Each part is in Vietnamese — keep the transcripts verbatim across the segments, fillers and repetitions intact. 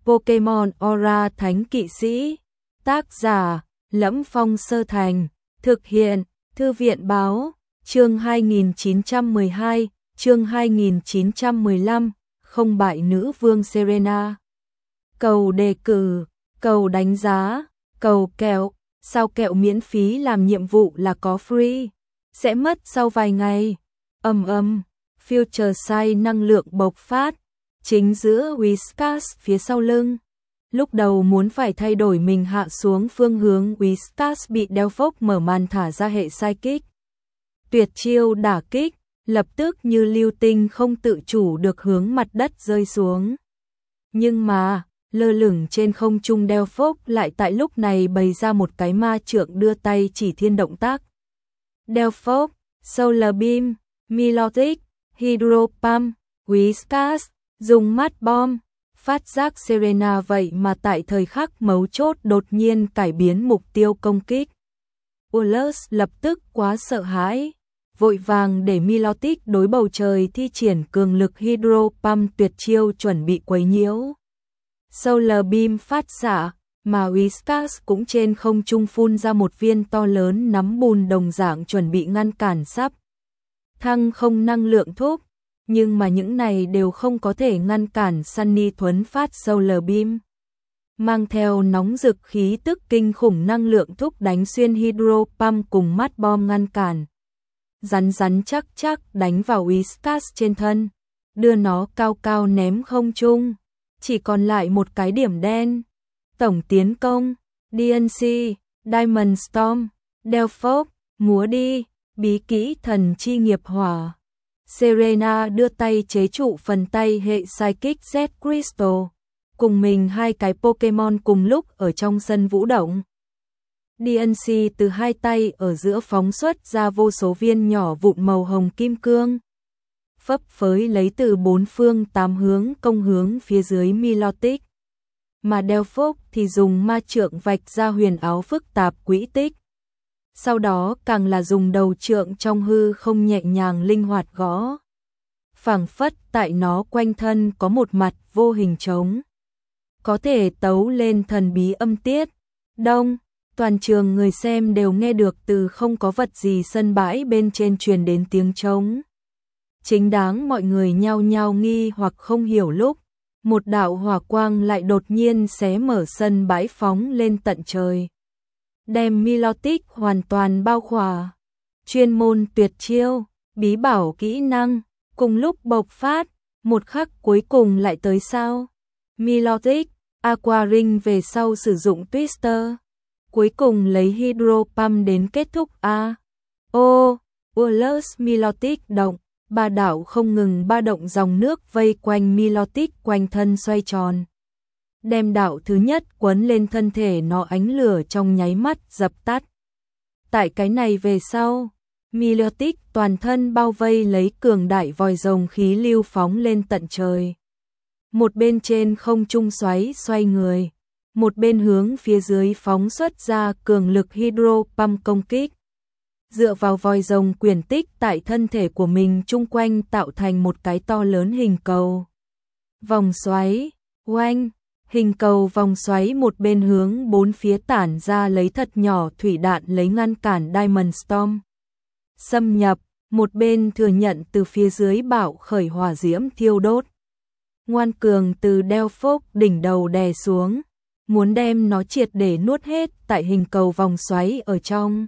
Pokemon Aura Thánh Kỵ Sĩ. Tác giả: Lẫm Phong Sơ Thành. Thực hiện: Thư viện báo. Chương hai nghìn chín trăm mười hai, chương hai nghìn chín trăm mười lăm, không bại nữ vương Serena. Cầu đề cử, cầu đánh giá, cầu kẹo. Sao kẹo miễn phí làm nhiệm vụ là có free, sẽ mất sau vài ngày. Ầm ầm, Future Sight năng lượng bộc phát, chính giữa Whiskas phía sau lưng. Lúc đầu muốn phải thay đổi mình hạ xuống phương hướng, Whiskas bị Delphox mở màn thả ra hệ Psychic. Tuyệt chiêu đả kích, lập tức như lưu tinh không tự chủ được hướng mặt đất rơi xuống. Nhưng mà, lơ lửng trên không trung Delphox lại tại lúc này bày ra một cái ma trượng đưa tay chỉ thiên động tác. Delphox, Solar Beam, Milotic, Hydro Pump, Whiskas, dùng Mad Bomb. Phát giác Serena vậy mà tại thời khắc mấu chốt đột nhiên cải biến mục tiêu công kích. Ullus lập tức quá sợ hãi, vội vàng để Milotic đối bầu trời thi triển cường lực Hydro Pump tuyệt chiêu chuẩn bị quấy nhiễu. Solar Beam phát xạ, mà Whiskas cũng trên không trung phun ra một viên to lớn nắm bùn đồng dạng chuẩn bị ngăn cản sắp thăng không năng lượng thúc. Nhưng mà những này đều không có thể ngăn cản Sunny thuấn phát Solar Beam. Mang theo nóng rực khí tức kinh khủng năng lượng thúc đánh xuyên Hydro Pump cùng Mad Bomb ngăn cản. Rắn rắn chắc chắc đánh vào Whiskas trên thân, đưa nó cao cao ném không trung. Chỉ còn lại một cái điểm đen. Tổng tiến công, đê en xê, Diamond Storm, Delphox, múa đi, bí kỹ thần chi nghiệp hỏa. Serena đưa tay chế trụ phần tay hệ Psychic Z Crystal, cùng mình hai cái Pokemon cùng lúc ở trong sân vũ động. đê en xê từ hai tay ở giữa phóng xuất ra vô số viên nhỏ vụn màu hồng kim cương, phấp phới lấy từ bốn phương tám hướng công hướng phía dưới Milotic. Mà Delphox thì dùng ma trượng vạch ra huyền áo phức tạp quỹ tích. Sau đó càng là dùng đầu trượng trong hư không nhẹ nhàng linh hoạt gõ. Phảng phất tại nó quanh thân có một mặt vô hình trống, có thể tấu lên thần bí âm tiết. Đông, toàn trường người xem đều nghe được từ không có vật gì sân bãi bên trên truyền đến tiếng trống. Chính đáng mọi người nhao nhao nghi hoặc không hiểu lúc, một đạo hỏa quang lại đột nhiên xé mở sân bãi phóng lên tận trời, đem Milotic hoàn toàn bao khỏa. Chuyên môn tuyệt chiêu, bí bảo kỹ năng, cùng lúc bộc phát, một khắc cuối cùng lại tới sao. Milotic, Aqua Ring về sau sử dụng Twister, cuối cùng lấy Hydro Pump đến kết thúc A. O, Ullus Milotic động, ba đạo không ngừng ba động dòng nước vây quanh Milotic quanh thân xoay tròn. Đem đạo thứ nhất quấn lên thân thể nó, ánh lửa trong nháy mắt dập tắt. Tại cái này về sau, Milotic toàn thân bao vây lấy cường đại vòi rồng khí lưu phóng lên tận trời. Một bên trên không trung xoáy xoay người, một bên hướng phía dưới phóng xuất ra cường lực Hydro Pump công kích. Dựa vào vòi rồng quyển tích tại thân thể của mình chung quanh tạo thành một cái to lớn hình cầu. Vòng xoáy, oanh, hình cầu vòng xoáy một bên hướng bốn phía tản ra lấy thật nhỏ thủy đạn lấy ngăn cản Diamond Storm xâm nhập, một bên thừa nhận từ phía dưới bạo khởi hỏa diễm thiêu đốt. Ngoan cường từ Delphox đỉnh đầu đè xuống, muốn đem nó triệt để nuốt hết tại hình cầu vòng xoáy ở trong.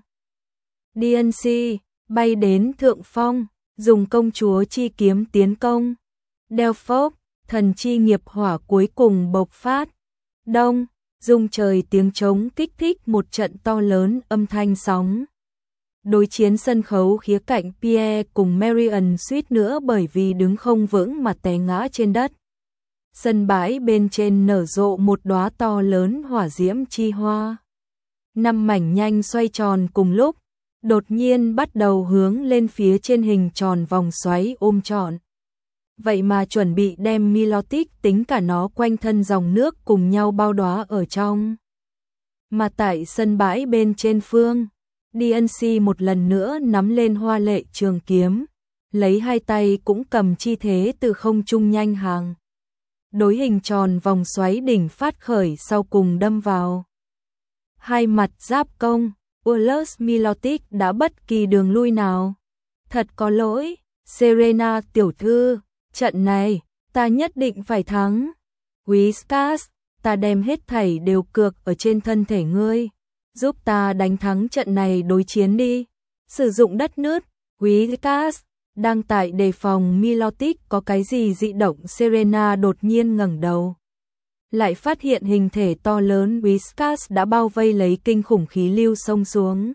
đê en xê bay đến thượng phong, dùng công chúa chi kiếm tiến công. Delphox, thần chi nghiệp hỏa cuối cùng bộc phát. Đông, rung trời tiếng trống kích thích một trận to lớn âm thanh sóng. Đối chiến sân khấu khía cạnh, Pierre cùng Marion suýt nữa bởi vì đứng không vững mà té ngã trên đất. Sân bãi bên trên nở rộ một đóa to lớn hỏa diễm chi hoa. Năm mảnh nhanh xoay tròn cùng lúc, đột nhiên bắt đầu hướng lên phía trên hình tròn vòng xoáy ôm trọn. Vậy mà chuẩn bị đem Milotic tính cả nó quanh thân dòng nước cùng nhau bao đóa ở trong. Mà tại sân bãi bên trên phương, đê en xê một lần nữa nắm lên hoa lệ trường kiếm, lấy hai tay cũng cầm chi thế từ không trung nhanh hàng. đối hình tròn vòng xoáy đỉnh phát khởi sau cùng đâm vào. Hai mặt giáp công, Ullus Milotic đã bất kỳ đường lui nào. Thật có lỗi, Serena tiểu thư, trận này, ta nhất định phải thắng. Whiskas, ta đem hết thảy đều cược ở trên thân thể ngươi. Giúp ta đánh thắng trận này đối chiến đi. Sử dụng đất nứt, Whiskas, đang tại đề phòng Milotic có cái gì dị động. Serena đột nhiên ngẩng đầu. Lại phát hiện hình thể to lớn Whiskas đã bao vây lấy kinh khủng khí lưu xông xuống.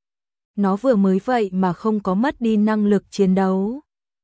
Nó vừa mới vậy mà không có mất đi năng lực chiến đấu.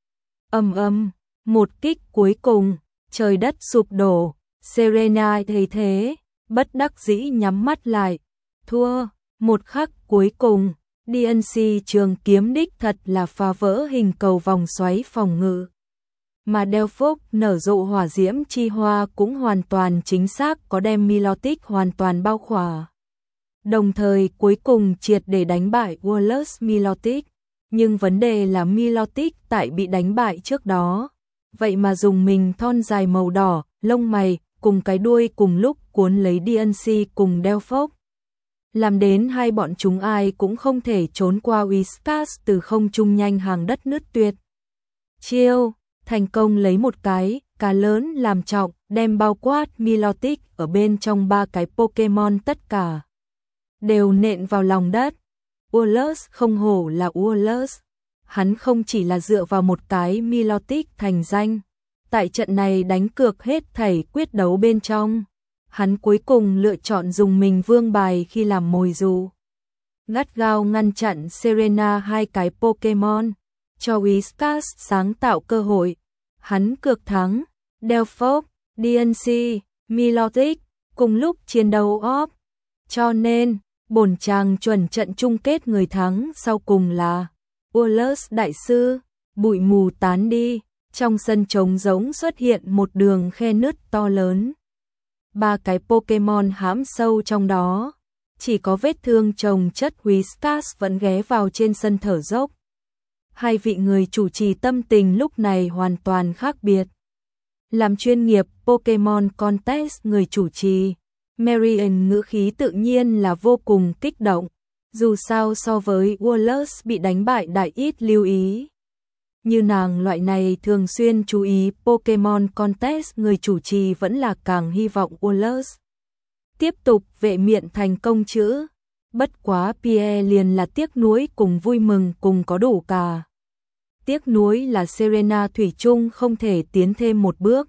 Ầm ầm, một kích cuối cùng, trời đất sụp đổ. Serena thấy thế, bất đắc dĩ nhắm mắt lại. Thua, một khắc cuối cùng, đê en xê trường kiếm đích thật là phá vỡ hình cầu vòng xoáy phòng ngự. Mà Delphos nở rộ hỏa diễm chi hoa cũng hoàn toàn chính xác có đem Milotic hoàn toàn bao khỏa. Đồng thời cuối cùng triệt để đánh bại Ullus Milotic. Nhưng vấn đề là Milotic tại bị đánh bại trước đó. Vậy mà dùng mình thon dài màu đỏ, lông mày, cùng cái đuôi cùng lúc cuốn lấy đê en xê cùng Delphos. Làm đến hai bọn chúng ai cũng không thể trốn qua Whiskas từ không trung nhanh hàng đất nứt tuyệt. Chiêu, thành công lấy một cái, cá lớn làm trọng, đem bao quát Milotic ở bên trong ba cái Pokemon tất cả. Đều nện vào lòng đất. Ullus không hổ là Ullus. Hắn không chỉ là dựa vào một cái Milotic thành danh. Tại trận này đánh cược hết thảy quyết đấu bên trong. Hắn cuối cùng lựa chọn dùng mình vương bài khi làm mồi dụ. Gắt gao ngăn chặn Serena hai cái Pokemon. Cho Whiskas sáng tạo cơ hội. Hắn cược thắng. Delphos, đê en xê, Milotic cùng lúc chiến đấu off. Cho nên, bổn chàng chuẩn trận chung kết người thắng sau cùng là Ullus đại sư. Bụi mù tán đi, trong sân trống rỗng xuất hiện một đường khe nứt to lớn. Ba cái Pokemon hãm sâu trong đó, chỉ có vết thương chồng chất. Whiskas vẫn ghé vào trên sân thở dốc. Hai vị người chủ trì tâm tình lúc này hoàn toàn khác biệt. Làm chuyên nghiệp Pokemon Contest người chủ trì, Marian ngữ khí tự nhiên là vô cùng kích động. Dù sao so với Ullus bị đánh bại đại ít lưu ý. Như nàng loại này thường xuyên chú ý Pokemon Contest người chủ trì vẫn là càng hy vọng Ullus tiếp tục vệ miện thành công chữ. Bất quá Pierre liền là tiếc nuối cùng vui mừng cùng có đủ cả. Tiếc nuối là Serena thủy chung không thể tiến thêm một bước.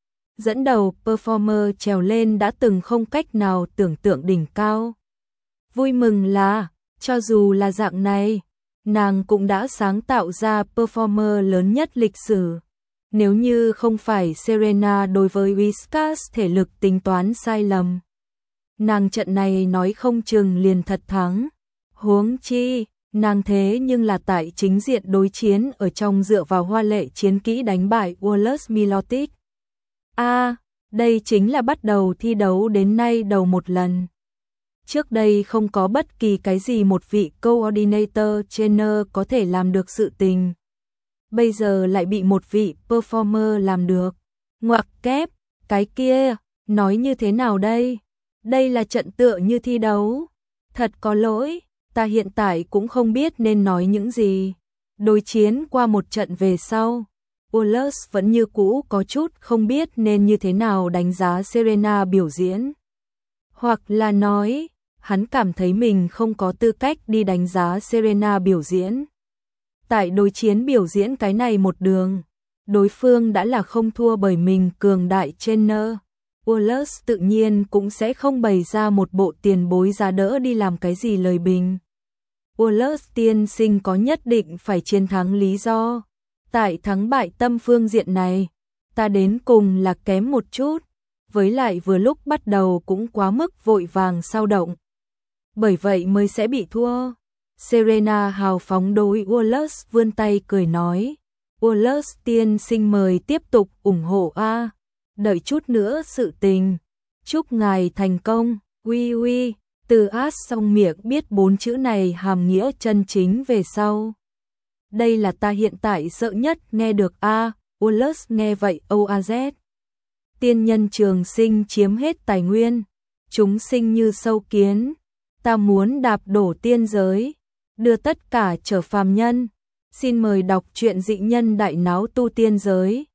Dẫn đầu performer trèo lên đã từng không cách nào tưởng tượng đỉnh cao. Vui mừng là, cho dù là dạng này, nàng cũng đã sáng tạo ra performer lớn nhất lịch sử. Nếu như không phải Serena đối với Whiskas thể lực tính toán sai lầm, nàng trận này nói không chừng liền thật thắng. Huống chi, nàng thế nhưng là tại chính diện đối chiến ở trong dựa vào hoa lệ chiến kỹ đánh bại Ullus Milotic. A, à, đây chính là bắt đầu thi đấu đến nay đầu một lần. Trước đây không có bất kỳ cái gì một vị coordinator trainer có thể làm được sự tình. Bây giờ lại bị một vị performer làm được. Ngoặc kép, cái kia, nói như thế nào đây? Đây là trận tựa như thi đấu. Thật có lỗi, ta hiện tại cũng không biết nên nói những gì. Đối chiến qua một trận về sau, Ullus vẫn như cũ có chút không biết nên như thế nào đánh giá Serena biểu diễn. Hoặc là nói, hắn cảm thấy mình không có tư cách đi đánh giá Serena biểu diễn. Tại đối chiến biểu diễn cái này một đường, đối phương đã là không thua bởi mình cường đại trainer. Ullus tự nhiên cũng sẽ không bày ra một bộ tiền bối giá đỡ đi làm cái gì lời bình. Ullus tiên sinh có nhất định phải chiến thắng lý do. Tại thắng bại tâm phương diện này, ta đến cùng là kém một chút, với lại vừa lúc bắt đầu cũng quá mức vội vàng sao động. Bởi vậy mới sẽ bị thua. Serena hào phóng đối Ullus vươn tay cười nói. Ullus tiên sinh mời tiếp tục ủng hộ a. Đợi chút nữa sự tình. Chúc ngài thành công. Uy uy, từ át xong miệng biết bốn chữ này hàm nghĩa chân chính về sau. Đây là ta hiện tại sợ nhất nghe được a. Ullus nghe vậy o a z. tiên nhân trường sinh chiếm hết tài nguyên, chúng sinh như sâu kiến, ta muốn đạp đổ tiên giới, đưa tất cả trở phàm nhân. Xin mời đọc truyện Dị Nhân Đại Náo Tu Tiên Giới.